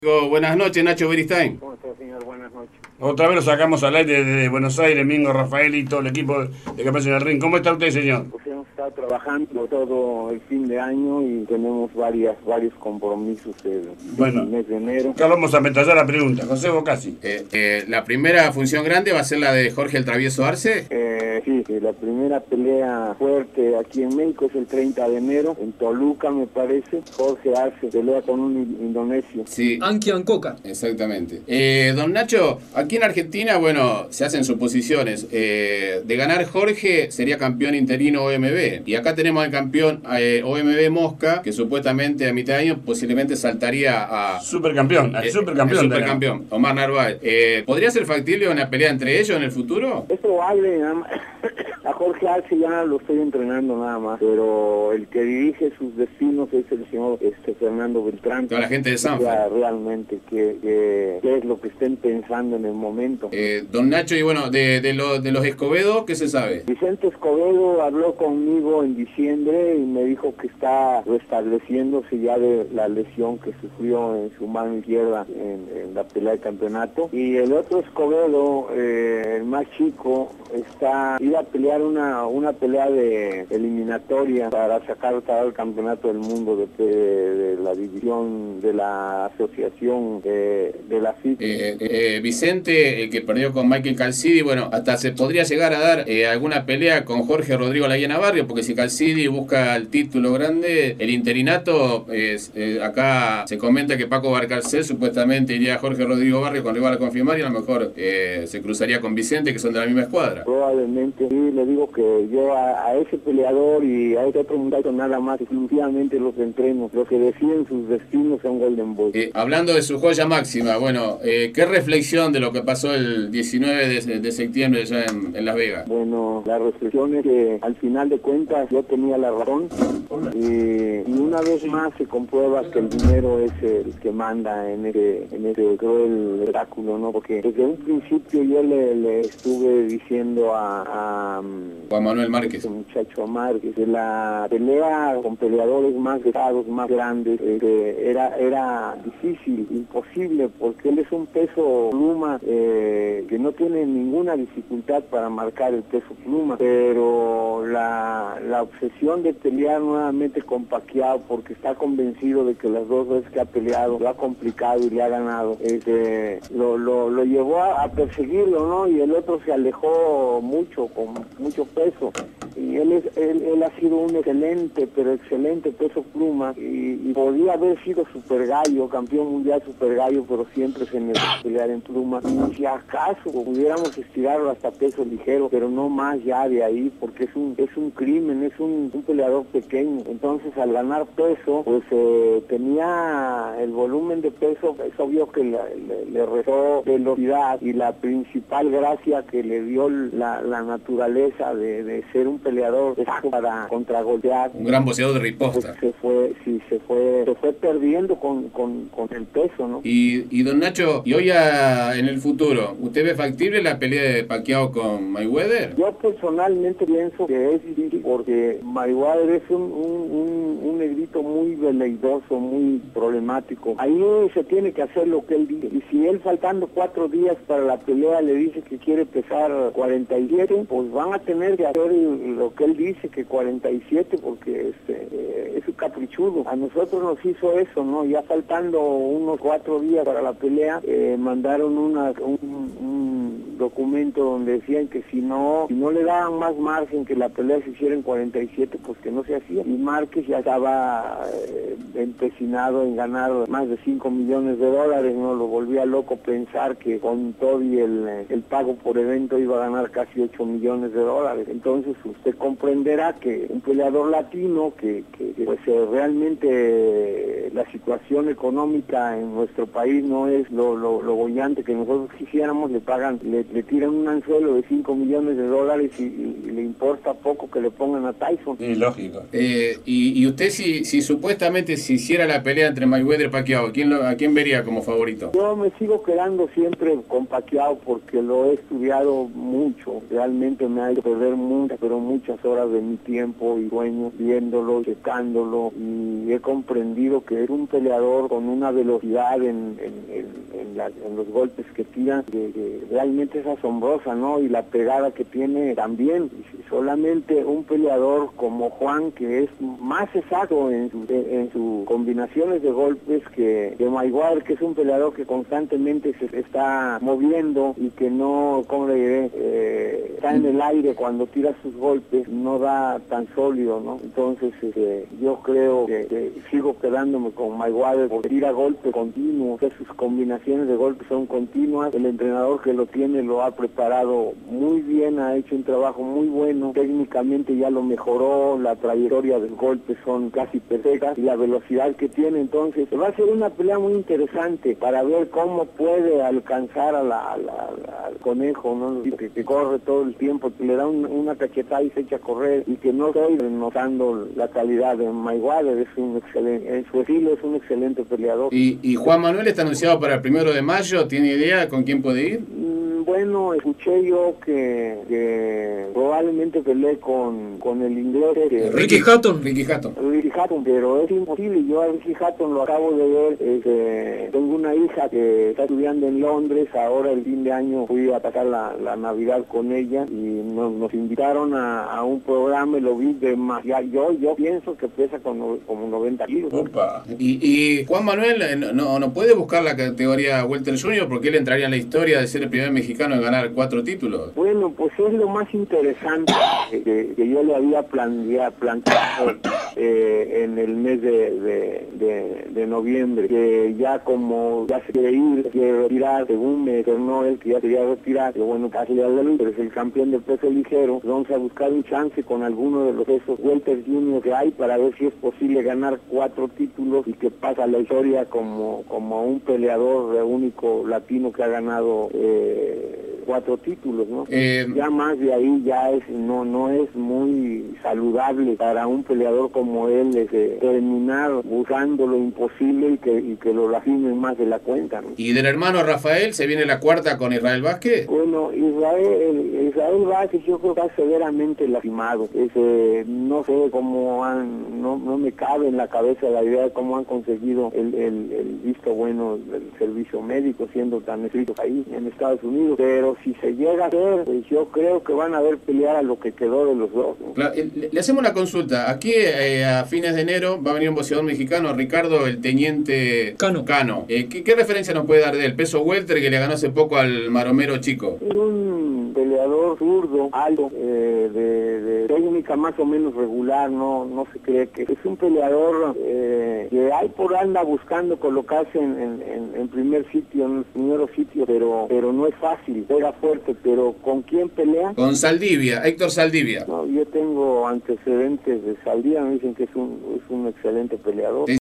Buenas noches, Nacho Beristain. ¿Cómo está, señor? Buenas noches. Otra vez lo sacamos al aire de Buenos Aires, Mingo, Rafael y todo el equipo de Capaz en el Ring. ¿Cómo está usted, señor? Pues hemos estado trabajando todo el fin de año y tenemos varios compromisos Bueno, el mes de enero. acá vamos a metallar la pregunta. José Bocasi. La primera función grande va a ser la de Jorge el Travieso Arce. Sí, la primera pelea fuerte aquí en México es el 30 de enero, en Toluca me parece. Jorge Arce pelea con un indonesio. Sí, Anki Ancoca. exactamente. Don Nacho, aquí en Argentina, bueno, se hacen suposiciones. De ganar Jorge sería campeón interino OMB. Y acá tenemos al campeón OMB Mosca, que supuestamente a mitad de año posiblemente saltaría a... Supercampeón, el supercampeón. El supercampeón, Omar Narváez. ¿Podría ser factible una pelea entre ellos en el futuro? Es probable, nada más. A Jorge Arce ya lo estoy entrenando nada más, pero el que dirige sus destinos es el señor Fernando Beltrán. Toda la gente de Sanfa. Realmente qué es lo que estén pensando en el momento. Don Nacho, y bueno, de los Escobedo, ¿qué se sabe? Vicente Escobedo habló conmigo en diciembre y me dijo que está restableciéndose ya de la lesión que sufrió en su mano izquierda en la pelea de campeonato. Y el otro Escobedo, el más chico, iba a pelear una pelea de eliminatoria para sacar el campeonato del mundo de la división de la asociación de la FIT. Vicente, el que perdió con Michael Calcidi, bueno, hasta se podría llegar a dar alguna pelea con Jorge Rodrigo Layena Barrio, porque si Calcidi busca el título grande, el interinato, acá se comenta que Paco Barcarcel supuestamente iría a Jorge Rodrigo Barrio con rival a confirmar y a lo mejor se cruzaría con Vicente, que son de la misma escuadra. Probablemente, sí, le digo que yo a ese peleador y a ese otro muchacho nada más, exclusivamente los entreno, los que deciden sus destinos son Golden Boy. Hablando de su joya máxima, bueno, ¿qué reflexión de lo que pasó el 19 de septiembre allá en Las Vegas? Bueno, la reflexión es que al final de cuentas yo tenía la razón y una vez más se comprueba que el dinero es el que manda en ese cruel oráculo, ¿no? Porque desde un principio yo le estuve diciendo a Juan Manuel Márquez, muchacho Márquez, que la pelea con peleadores más pesados, más grandes, era difícil, imposible, porque él es un peso pluma que no tiene ninguna dificultad para marcar el peso pluma, pero la obsesión de pelear nuevamente con Pacquiao, porque está convencido de que las dos veces que ha peleado lo ha complicado y le ha ganado, lo llevó a perseguirlo, ¿no? Y el otro se alejó mucho, con mucho peso. Y él ha sido un excelente peso pluma y podía haber sido super gallo, campeón mundial super gallo, pero siempre se negó a pelear en pluma. Y si acaso pudiéramos estirarlo hasta peso ligero, pero no más ya de ahí, porque es un crimen, es un peleador pequeño. Entonces al ganar peso, pues tenía el volumen de peso, es obvio que le restó velocidad, y la principal gracia que le dio la naturaleza de ser un peleador para contragolpear. un gran boxeador de riposta. Pues se fue perdiendo con el peso, ¿no? Y don Nacho, y hoy en el futuro, ¿usted ve factible la pelea de Pacquiao con Mayweather? Yo personalmente pienso que es difícil porque Mayweather es un negrito muy veleidoso, muy problemático. Ahí se tiene que hacer lo que él dice. Y si él faltando 4 días para la pelea le dice que quiere pesar 47, pues van a tener que hacer lo que él dice, que 47, porque es un caprichudo. A nosotros nos hizo eso, ¿no? Ya faltando unos 4 días para la pelea, mandaron un documento donde decían que si no le daban más margen, que la pelea se hiciera en 47, pues que no se hacía. Y Márquez ya estaba empecinado en ganar más de $5 millones, ¿no? Lo volvía loco pensar que con todo y el pago por evento iba a ganar casi $8 millones. Entonces usted comprenderá que un peleador latino que pues realmente la situación económica en nuestro país no es lo bollante que nosotros quisiéramos, le le tiran un anzuelo de $5 millones y le importa poco que le pongan a Tyson. Sí, lógico. Y usted si supuestamente se hiciera la pelea entre Mayweather y Pacquiao, ¿a quién vería como favorito? Yo me sigo quedando siempre con Pacquiao porque lo he estudiado mucho. Realmente me ha hecho perder muchas horas de mi tiempo y sueño viéndolo, checándolo, y he comprendido que es un peleador con una velocidad en los golpes que tira que realmente es asombrosa, ¿no? Y la pegada que tiene también. Solamente un peleador como Juan, que es más exacto en sus combinaciones de golpes que Mayweather, que es un peleador que constantemente se está moviendo y que no, ¿cómo le diré? Está en el aire cuando tira sus golpes, no da tan sólido, ¿no? Entonces yo creo que sigo quedándome con Mayweather porque tira golpes continuos, que sus combinaciones de golpes son continuas. El entrenador que lo tiene lo ha preparado muy bien, ha hecho un trabajo muy bueno, técnicamente ya lo mejoró, la trayectoria de golpes son casi perfectas y la velocidad que tiene. Entonces va a ser una pelea muy interesante para ver cómo puede alcanzar al conejo, ¿no? Que corre todo el tiempo, que le da una cachetada y se echa a correr, y que no estoy notando la calidad de Mayweather. Es un excelente, en su estilo es un excelente peleador. ¿Y Juan Manuel está anunciado para el 1 de mayo? ¿Tiene idea con quién puede ir? Bueno, escuché yo que probablemente peleé con el inglés. Ricky Hatton, pero es imposible. Yo a Ricky Hatton lo acabo de ver. Tengo una hija que está estudiando en Londres. Ahora el fin de año fui a pasar la Navidad con ella y nos invitaron a un programa y lo vi de más. Yo pienso que pesa como 90 kilos. Opa. Y Juan Manuel no puede buscar la categoría Welter Junior porque él entraría en la historia de ser el primer mexicano en ganar 4 títulos. Bueno, pues es lo más interesante que yo le había planteado en el mes de noviembre, que ya se quiere retirar, según me tornó él que ya quería retirar, que bueno, casi le da luz, pero es el campeón del peso ligero. Vamos a buscar un chance con alguno de los pesos Welter Junior que hay para ver si es posible ganar 4 títulos y que pasa la historia como un peleador único latino que ha ganado 4 títulos, ¿no? Ya más de ahí ya no es muy saludable para un peleador como él terminar buscando lo imposible y que lo lastimen más de la cuenta, ¿no? ¿Y del hermano Rafael se viene la cuarta con Israel Vázquez? Bueno, Israel Vázquez yo creo que está severamente lastimado. No sé cómo no me cabe en la cabeza la idea de cómo han conseguido el visto bueno del servicio médico siendo tan estrictos ahí en Estados Unidos, pero si se llega a hacer, pues yo creo que van a ver pelear a lo que quedó de los dos, ¿no? Claro, le hacemos una consulta. Aquí a fines de enero va a venir un boxeador mexicano, Ricardo, el teniente Cano. ¿Qué referencia nos puede dar del peso welter que le ganó hace poco al maromero chico? Es un peleador zurdo, alto, de técnica más o menos regular, no se cree que es un peleador que hay por anda buscando colocarse en primer sitio, en el primero sitio, pero no es fácil, pega fuerte. Pero ¿con quién pelea? Con Saldivia, Héctor Saldivia. No, yo tengo antecedentes de Saldivia, me dicen que es un excelente peleador.